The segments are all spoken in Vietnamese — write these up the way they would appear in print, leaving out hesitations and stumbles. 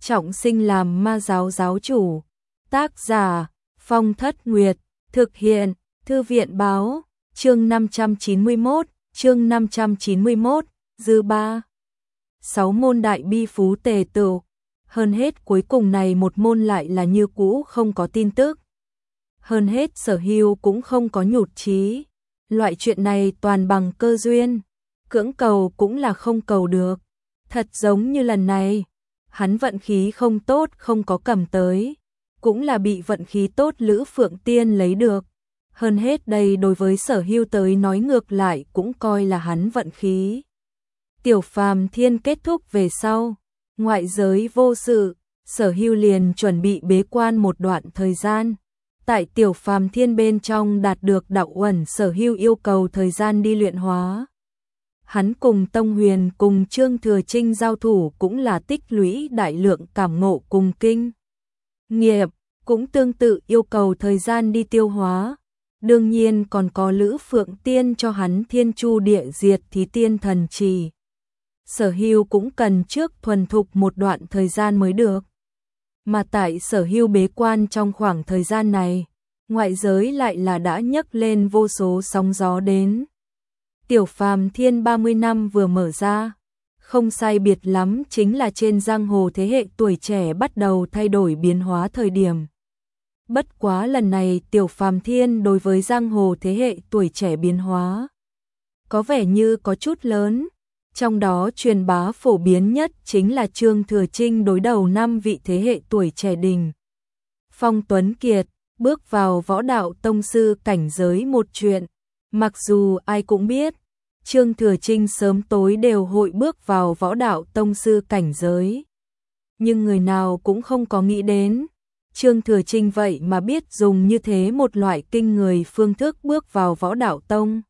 trọng sinh làm ma giáo giáo chủ. Tác giả Phong Thất Nguyệt, thực hiện Thư viện báo, chương 591, dư ba. 6 môn đại bi phú tề tựu, hơn hết cuối cùng này một môn lại là như cũ không có tin tức. Hơn hết Sở Hưu cũng không có nhụt chí, loại chuyện này toàn bằng cơ duyên, cưỡng cầu cũng là không cầu được. Thật giống như lần này, hắn vận khí không tốt không có cầm tới, cũng là bị vận khí tốt Lữ Phượng Tiên lấy được. Hơn hết đây đối với Sở Hưu tới nói ngược lại cũng coi là hắn vận khí. Tiểu Phàm Thiên kết thúc về sau, ngoại giới vô sự, Sở Hưu liền chuẩn bị bế quan một đoạn thời gian. Tại Tiểu Phàm Thiên bên trong đạt được đạo uẩn, Sở Hưu yêu cầu thời gian đi luyện hóa. Hắn cùng Tông Huyền cùng Trương Thừa Trinh giao thủ cũng là tích lũy đại lượng cảm ngộ cùng kinh nghiệm, cũng tương tự yêu cầu thời gian đi tiêu hóa. Đương nhiên còn có Lữ Phượng Tiên cho hắn Thiên Chu Địa Diệt Thí Tiên Thần Trì. Sở Hưu cũng cần trước thuần thục một đoạn thời gian mới được. Mà tại Sở Hưu bế quan trong khoảng thời gian này, ngoại giới lại là đã nhấc lên vô số sóng gió đến. Tiểu Phàm Thiên 30 năm vừa mở ra, không sai biệt lắm chính là trên giang hồ thế hệ tuổi trẻ bắt đầu thay đổi biến hóa thời điểm. Bất quá lần này Tiểu Phàm Thiên đối với giang hồ thế hệ tuổi trẻ biến hóa có vẻ như có chút lớn, trong đó truyền bá phổ biến nhất chính là Trương Thừa Trinh đối đầu 5 vị thế hệ tuổi trẻ đình phong tuấn kiệt, bước vào võ đạo tông sư cảnh giới một chuyện. Mặc dù ai cũng biết, Trương Thừa Trinh sớm tối đều hội bước vào võ đạo tông sư cảnh giới, nhưng người nào cũng không có nghĩ đến Trương Thừa Trinh vậy mà biết dùng như thế một loại kinh người phương thức bước vào võ đạo tông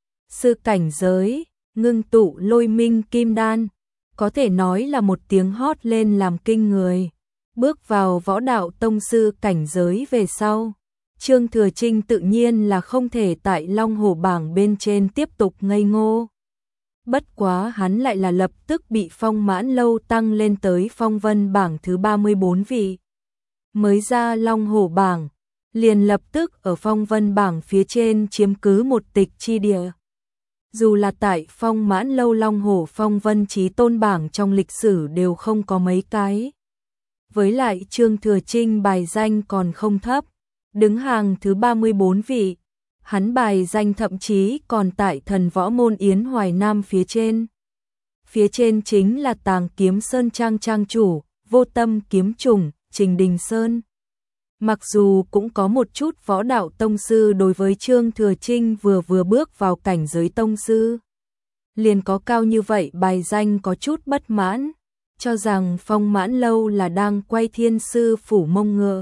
sư cảnh giới, ngưng tụ Lôi Minh Kim Đan, có thể nói là một tiếng hót lên làm kinh người. Bước vào võ đạo tông sư cảnh giới về sau, Trương Thừa Trinh tự nhiên là không thể tại Long Hổ bảng bên trên tiếp tục ngây ngô. Bất quá hắn lại là lập tức bị Phong Mãn Lâu tăng lên tới phong vân bảng thứ 34 vị. Mới ra Long Hổ bảng, liền lập tức ở phong vân bảng phía trên chiếm cứ một tịch chi địa. Dù là tại Phong Mãn Lâu, Long Hổ, Phong Vân Chí Tôn bảng trong lịch sử đều không có mấy cái. Với lại Trương Thừa Trinh bài danh còn không thấp, đứng hàng thứ 34 vị. Hắn bài danh thậm chí còn tại Thần Võ Môn Yến Hoài Nam phía trên. Phía trên chính là Tàng Kiếm Sơn trang trang chủ, Vô Tâm Kiếm Trùng, Trình Đình Sơn. Mặc dù cũng có một chút võ đạo tông sư đối với Trương Thừa Trinh vừa bước vào cảnh giới tông sư, liền có cao như vậy bài danh có chút bất mãn, cho rằng Phong Mãn Lâu là đang quay Thiên Sư Phủ mông ngựa.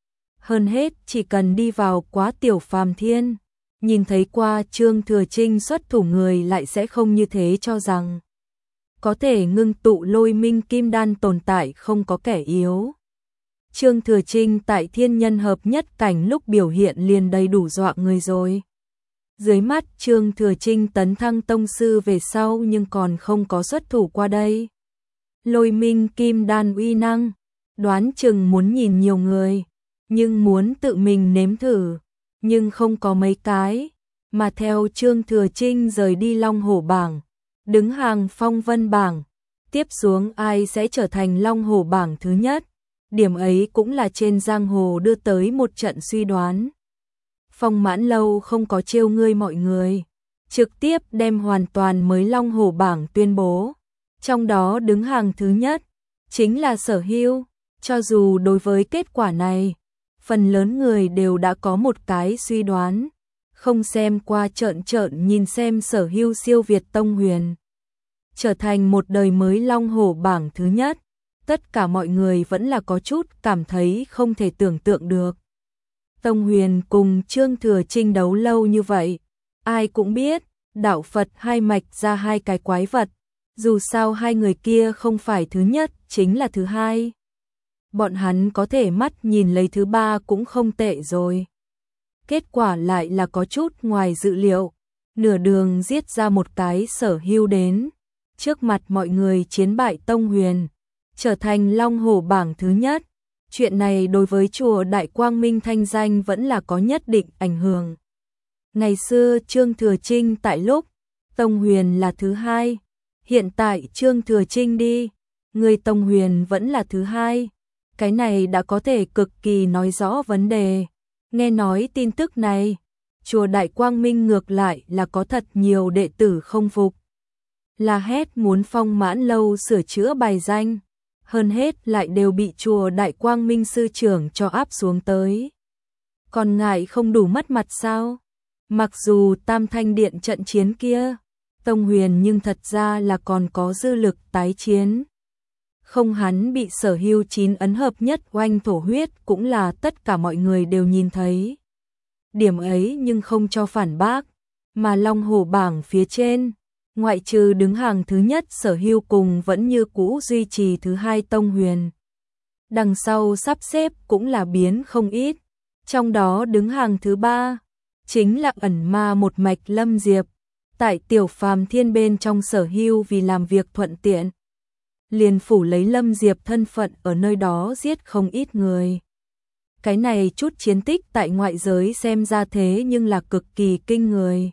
Hơn hết chỉ cần đi vào quá Tiểu Phàm Thiên, nhìn thấy qua Trương Thừa Trinh xuất thủ người lại sẽ không như thế cho rằng có thể ngưng tụ Lôi Minh Kim Đan tồn tại không có kẻ yếu. Trương Thừa Trinh tại thiên nhân hợp nhất cảnh lúc biểu hiện liền đầy đủ dọa người rồi. Dưới mắt Trương Thừa Trinh tấn thăng tông sư về sau nhưng còn không có xuất thủ qua đây. Lôi Minh Kim Đan uy năng, đoán chừng muốn nhìn nhiều người, nhưng muốn tự mình nếm thử, nhưng không có mấy cái. Mà theo Trương Thừa Trinh rời đi Long Hổ bảng, đứng hàng phong vân bảng, tiếp xuống ai sẽ trở thành Long Hổ bảng thứ nhất. Điểm ấy cũng là trên giang hồ đưa tới một trận suy đoán. Phong Mãn Lâu không có trêu ngươi mọi người, trực tiếp đem hoàn toàn mới Long Hổ bảng tuyên bố. Trong đó đứng hàng thứ nhất chính là Sở Hưu. Cho dù đối với kết quả này, phần lớn người đều đã có một cái suy đoán, không xem qua trợn nhìn xem Sở Hưu siêu việt Tông Huyền, trở thành một đời mới Long Hổ bảng thứ nhất. Tất cả mọi người vẫn là có chút cảm thấy không thể tưởng tượng được. Tông Huyền cùng Trương Thừa Trinh đấu lâu như vậy, ai cũng biết, đạo Phật hai mạch ra hai cái quái vật, dù sao hai người kia không phải thứ nhất, chính là thứ hai. Bọn hắn có thể mắt nhìn lấy thứ ba cũng không tệ rồi. Kết quả lại là có chút ngoài dự liệu, nửa đường giết ra một cái Sở Hưu đến, trước mặt mọi người chiến bại Tông Huyền. trở thành Long Hổ bảng thứ nhất. Chuyện này đối với chùa Đại Quang Minh thanh danh vẫn là có nhất định ảnh hưởng. Ngày xưa Trương Thừa Trinh tại lúc Tông Huyền là thứ hai, hiện tại Trương Thừa Trinh đi, người Tông Huyền vẫn là thứ hai. Cái này đã có thể cực kỳ nói rõ vấn đề. Nghe nói tin tức này, chùa Đại Quang Minh ngược lại là có thật nhiều đệ tử không phục. La hét muốn Phong Mãn Lâu sửa chữa bài danh, hơn hết lại đều bị chùa Đại Quang Minh sư trưởng cho áp xuống tới. Còn ngại không đủ mất mặt sao? Mặc dù Tam Thanh Điện trận chiến kia, Tông Huyền nhưng thật ra là còn có dư lực tái chiến. Không hắn bị Sở Hưu 9 ấn hợp nhất oanh thổ huyết cũng là tất cả mọi người đều nhìn thấy. Điểm ấy nhưng không cho phản bác, mà Long Hổ bảng phía trên, ngoại trừ đứng hàng thứ nhất Sở Hưu cùng vẫn như cũ duy trì thứ hai Tông Huyền. Đằng sau sắp xếp cũng là biến không ít, trong đó đứng hàng thứ ba chính là ẩn ma một mạch Lâm Diệp, tại Tiểu Phàm Thiên bên trong Sở Hưu vì làm việc thuận tiện, liền phủ lấy Lâm Diệp thân phận ở nơi đó giết không ít người. Cái này chút chiến tích tại ngoại giới xem ra thế nhưng là cực kỳ kinh người.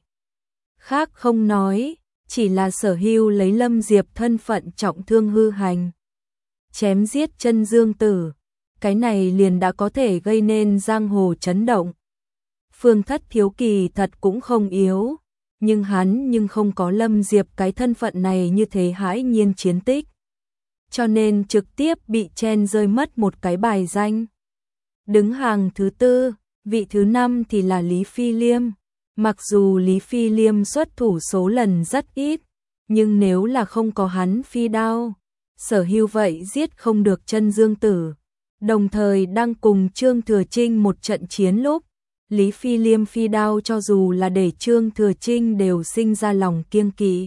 Khác không nói, chỉ là Sở Hưu lấy Lâm Diệp thân phận trọng thương hư hành, chém giết Chân Dương Tử, cái này liền đã có thể gây nên giang hồ chấn động. Phương Thất Thiếu Kỳ thật cũng không yếu, nhưng hắn không có Lâm Diệp cái thân phận này như thế hãi nhiên chiến tích, cho nên trực tiếp bị chen rơi mất một cái bài danh. Đứng hàng thứ tư, vị thứ năm thì là Lý Phi Liêm. Mặc dù Lý Phi Liêm xuất thủ số lần rất ít, nhưng nếu là không có hắn phi đao, Sở Hưu vậy giết không được Chân Dương Tử. Đồng thời đang cùng Trương Thừa Trinh một trận chiến lúc, Lý Phi Liêm phi đao cho dù là để Trương Thừa Trinh đều sinh ra lòng kiêng kỵ.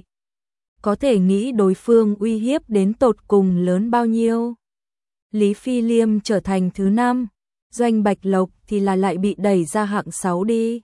Có thể nghĩ đối phương uy hiếp đến tột cùng lớn bao nhiêu. Lý Phi Liêm trở thành thứ năm, Doanh Bạch Lộc thì là lại bị đẩy ra hạng 6 đi.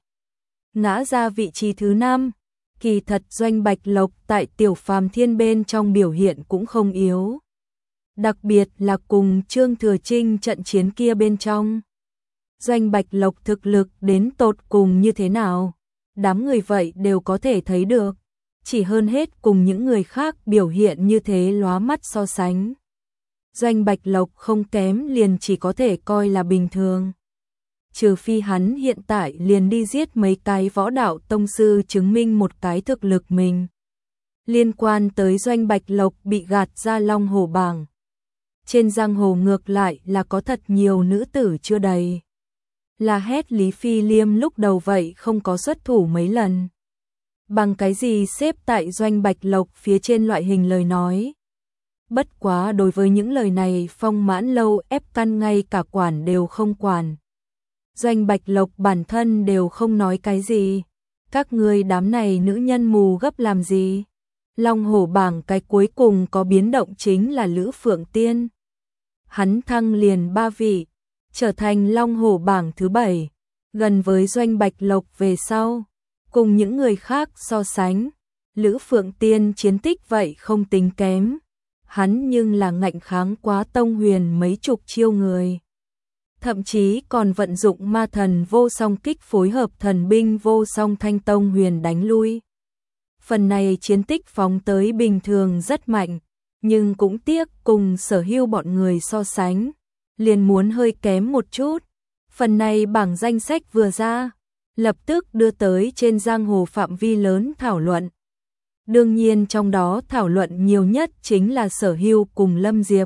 Ngã ra vị trí thứ 5, kỳ thật Doanh Bạch Lộc tại Tiểu Phàm Thiên bên trong biểu hiện cũng không yếu. Đặc biệt là cùng Trương Thừa Trinh trận chiến kia bên trong. Doanh Bạch Lộc thực lực đến tột cùng như thế nào, đám người vậy đều có thể thấy được. Chỉ hơn hết cùng những người khác biểu hiện như thế lóa mắt so sánh. Doanh Bạch Lộc không kém liền chỉ có thể coi là bình thường. Trừ phi hắn hiện tại liền đi giết mấy cái võ đạo tông sư chứng minh một cái thực lực mình. Liên quan tới Doanh Bạch Lộc bị gạt ra Long Hổ bảng, trên giang hồ ngược lại là có thật nhiều nữ tử chưa đầy. La hét Lý Phi Liêm lúc đầu vậy không có xuất thủ mấy lần. Bằng cái gì xếp tại Doanh Bạch Lộc phía trên loại hình lời nói. Bất quá đối với những lời này Phong Mãn Lâu ép căn ngay cả quản đều không quản. Doanh Bạch Lộc bản thân đều không nói cái gì. Các ngươi đám này nữ nhân mù gấp làm gì? Long Hổ bảng cái cuối cùng có biến động chính là Lữ Phượng Tiên. Hắn thăng liền 3 vị, trở thành Long Hổ bảng thứ 7, gần với Doanh Bạch Lộc về sau. Cùng những người khác so sánh, Lữ Phượng Tiên chiến tích vậy không tính kém. Hắn nhưng là ngạnh kháng quá Tông Huyền mấy chục chiêu người. Thậm chí còn vận dụng ma thần vô song kích phối hợp thần binh vô song thanh Tông Huyền đánh lui. Phần này chiến tích phóng tới bình thường rất mạnh, nhưng cũng tiếc cùng Sở Hưu bọn người so sánh, liền muốn hơi kém một chút. Phần này bảng danh sách vừa ra, lập tức đưa tới trên giang hồ phạm vi lớn thảo luận. Đương nhiên trong đó thảo luận nhiều nhất chính là Sở Hưu cùng Lâm Diệp.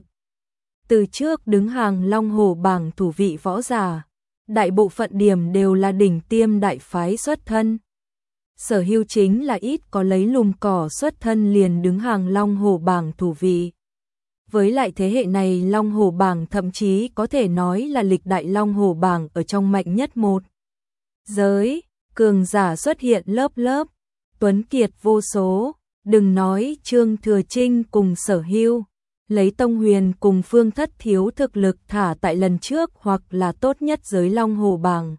Từ trước đứng hàng Long Hổ bảng thủ vị võ giả, đại bộ phận điểm đều là đỉnh tiêm đại phái xuất thân. Sở Hưu chính là ít có lấy lùm cỏ xuất thân liền đứng hàng Long Hổ bảng thủ vị. Với lại thế hệ này Long Hổ bảng thậm chí có thể nói là lịch đại Long Hổ bảng ở trong mạnh nhất một. Giới, cường giả xuất hiện lớp lớp, tuấn kiệt vô số, đừng nói Trương Thừa Trinh cùng Sở Hưu, lấy Tông Huyền cùng Phương Thất Thiếu thực lực thả tại lần trước hoặc là tốt nhất giới Long Hổ bảng,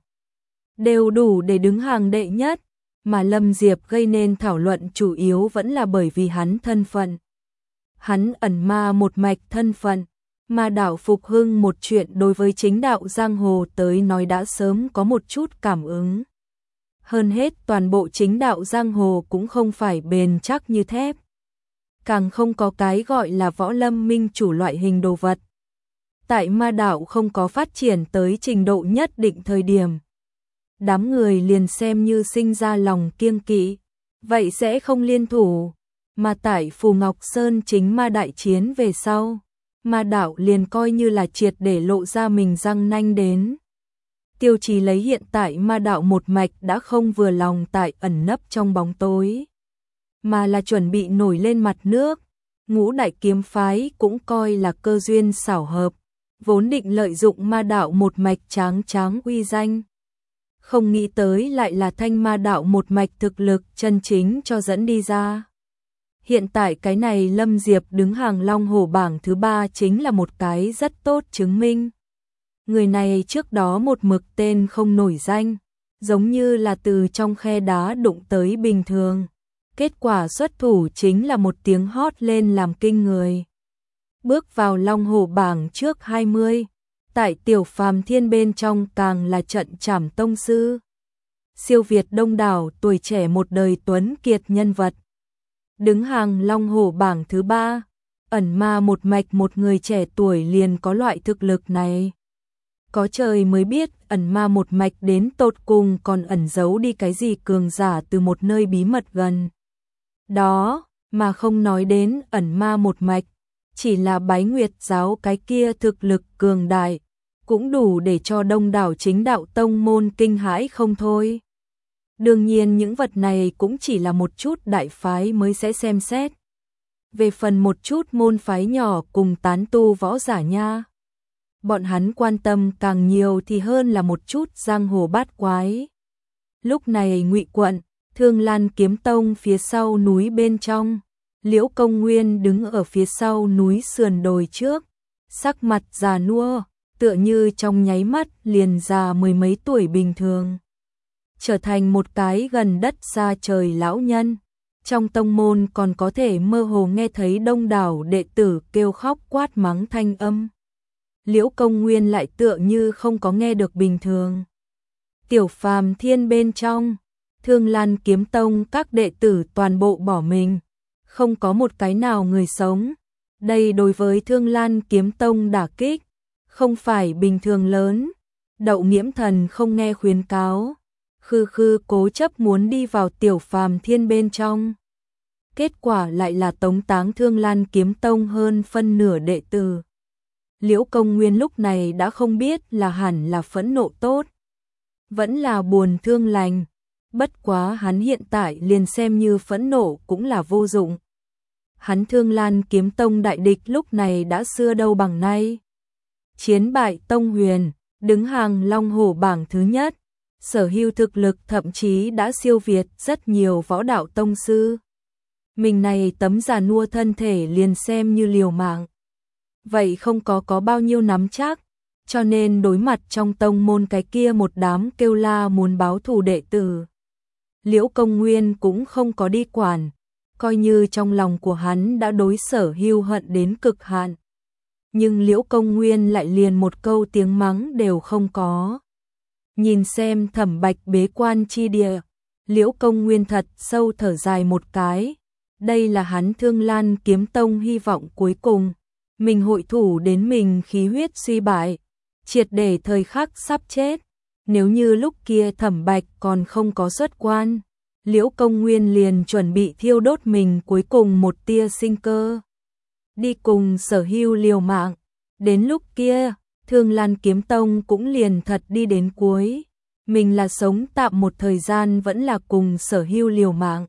đều đủ để đứng hàng đệ nhất, mà Lâm Diệp gây nên thảo luận chủ yếu vẫn là bởi vì hắn thân phận. Hắn ẩn ma một mạch thân phận, Ma đạo phục hưng một chuyện đối với chính đạo giang hồ tới nói đã sớm có một chút cảm ứng. Hơn hết toàn bộ chính đạo giang hồ cũng không phải bền chắc như thép. Càng không có cái gọi là võ lâm minh chủ loại hình đồ vật. Tại ma đạo không có phát triển tới trình độ nhất định thời điểm. Đám người liền xem như sinh ra lòng kiêng kỵ, vậy sẽ không liên thủ. Mà tại Phù Ngọc Sơn chính ma đại chiến về sau, ma đạo liền coi như là triệt để lộ ra mình răng nanh đến. Tiêu Chí lấy hiện tại ma đạo một mạch đã không vừa lòng tại ẩn nấp trong bóng tối, mà là chuẩn bị nổi lên mặt nước. Ngũ đại kiếm phái cũng coi là cơ duyên xảo hợp, vốn định lợi dụng ma đạo một mạch tráng tráng uy danh. Không nghĩ tới lại là thanh ma đạo một mạch thực lực chân chính cho dẫn đi ra. Hiện tại cái này Lâm Diệp đứng hàng Long Hổ bảng thứ 3 chính là một cái rất tốt chứng minh. Người này trước đó một mực tên không nổi danh, giống như là từ trong khe đá đụng tới bình thường. Kết quả xuất thủ chính là một tiếng hót lên làm kinh người. Bước vào Long Hổ bảng trước 20, tại Tiểu Phàm Thiên bên trong càng là trận trảm tông sư. Siêu việt đông đảo tuổi trẻ một đời tuấn kiệt nhân vật. Đứng hàng Long Hổ bảng thứ 3, ẩn ma một mạch một người trẻ tuổi liền có loại thực lực này. Có trời mới biết ẩn ma một mạch đến tột cùng còn ẩn giấu đi cái gì cường giả từ một nơi bí mật gần. Đó, mà không nói đến ẩn ma một mạch, chỉ là Bái Nguyệt giáo cái kia thực lực cường đại, cũng đủ để cho đông đảo chính đạo tông môn kinh hãi không thôi. Đương nhiên những vật này cũng chỉ là một chút đại phái mới sẽ xem xét. Về phần một chút môn phái nhỏ cùng tán tu võ giả nha, bọn hắn quan tâm càng nhiều thì hơn là một chút giang hồ bát quái. Lúc này Ngụy quận, Thương Lan Kiếm Tông phía sau núi bên trong, Liễu Công Nguyên đứng ở phía sau núi sườn đồi trước, sắc mặt già nua, tựa như trong nháy mắt liền già mười mấy tuổi bình thường. Trở thành một cái gần đất xa trời lão nhân, trong tông môn còn có thể mơ hồ nghe thấy đông đảo đệ tử kêu khóc quát mắng thanh âm. Liễu Công Nguyên lại tựa như không có nghe được bình thường. Tiểu Phàm Thiên bên trong, Thương Lan Kiếm Tông các đệ tử toàn bộ bỏ mình, không có một cái nào người sống. Đây đối với Thương Lan Kiếm Tông đả kích, không phải bình thường lớn. Đậu Nghiễm Thần không nghe khuyến cáo, khư khư cố chấp muốn đi vào Tiểu Phàm Thiên bên trong. Kết quả lại là tống táng Thương Lan Kiếm Tông hơn phân nửa đệ tử. Liễu Công Nguyên lúc này đã không biết là hẳn là phẫn nộ tốt, vẫn là buồn thương lành. Bất quá hắn hiện tại liền xem như phẫn nộ cũng là vô dụng. Hắn Thương Lan Kiếm Tông đại địch lúc này đã xưa đâu bằng nay. Chiến bại Tông Huyền, đứng hàng Long Hổ bảng thứ nhất, sở hữu thực lực thậm chí đã siêu việt rất nhiều võ đạo tông sư. Mình này tấm già nua thân thể liền xem như liều mạng. Vậy không có bao nhiêu nắm chắc, cho nên đối mặt trong tông môn cái kia một đám kêu la muốn báo thù đệ tử. Liễu Công Nguyên cũng không có đi quản, coi như trong lòng của hắn đã đối Sở Hưu hận đến cực hạn. Nhưng Liễu Công Nguyên lại liền một câu tiếng mắng đều không có. Nhìn xem Thẩm Bạch bế quan chi địa, Liễu Công Nguyên thật sâu thở dài một cái. Đây là hắn Thương Lan Kiếm Tông hy vọng cuối cùng. Mình hội thủ đến mình khí huyết suy bại, triệt để thời khắc sắp chết. Nếu như lúc kia Thẩm Bạch còn không có xuất quan, Liễu Công Nguyên liền chuẩn bị thiêu đốt mình cuối cùng một tia sinh cơ. Đi cùng Sở Hưu liều mạng, đến lúc kia, Thương Lan Kiếm Tông cũng liền thật đi đến cuối. Mình là sống tạm một thời gian vẫn là cùng Sở Hưu liều mạng.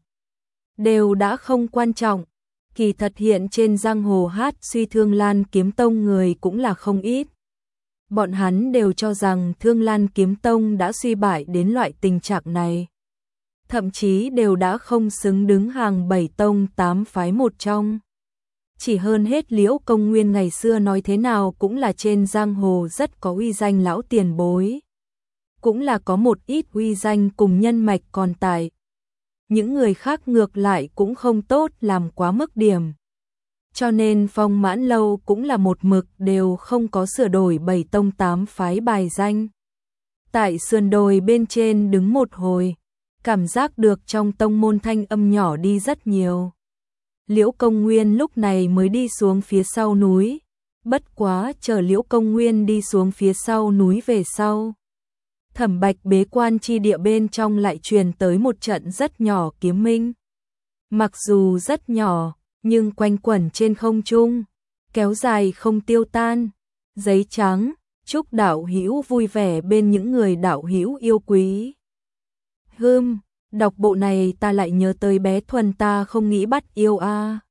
Đều đã không quan trọng. Kỳ thật hiện trên giang hồ hát suy Thương Lan Kiếm Tông người cũng là không ít. Bọn hắn đều cho rằng Thương Lan Kiếm Tông đã suy bại đến loại tình trạng này. Thậm chí đều đã không xứng đứng hàng 7 tông 8 phái một trong. Chỉ hơn hết Liễu Công Nguyên ngày xưa nói thế nào cũng là trên giang hồ rất có uy danh lão tiền bối. Cũng là có một ít uy danh cùng nhân mạch còn tại. Những người khác ngược lại cũng không tốt làm quá mức điểm. cho nên Phong Mãn Lâu cũng là một mực đều không có sửa đổi 7 tông 8 phái bài danh. Tại sườn đồi bên trên đứng một hồi, cảm giác được trong tông môn thanh âm nhỏ đi rất nhiều. Liễu Công Nguyên lúc này mới đi xuống phía sau núi, bất quá chờ Liễu Công Nguyên đi xuống phía sau núi về sau. Thẩm Bạch bế quan chi địa bên trong lại truyền tới một trận rất nhỏ kiếm minh. Mặc dù rất nhỏ, nhưng quanh quẩn trên không trung, kéo dài không tiêu tan. Giấy trắng, chúc đạo hữu vui vẻ bên những người đạo hữu yêu quý. Đọc bộ này ta lại nhớ tới bé Thuần ta không nghĩ bắt yêu a.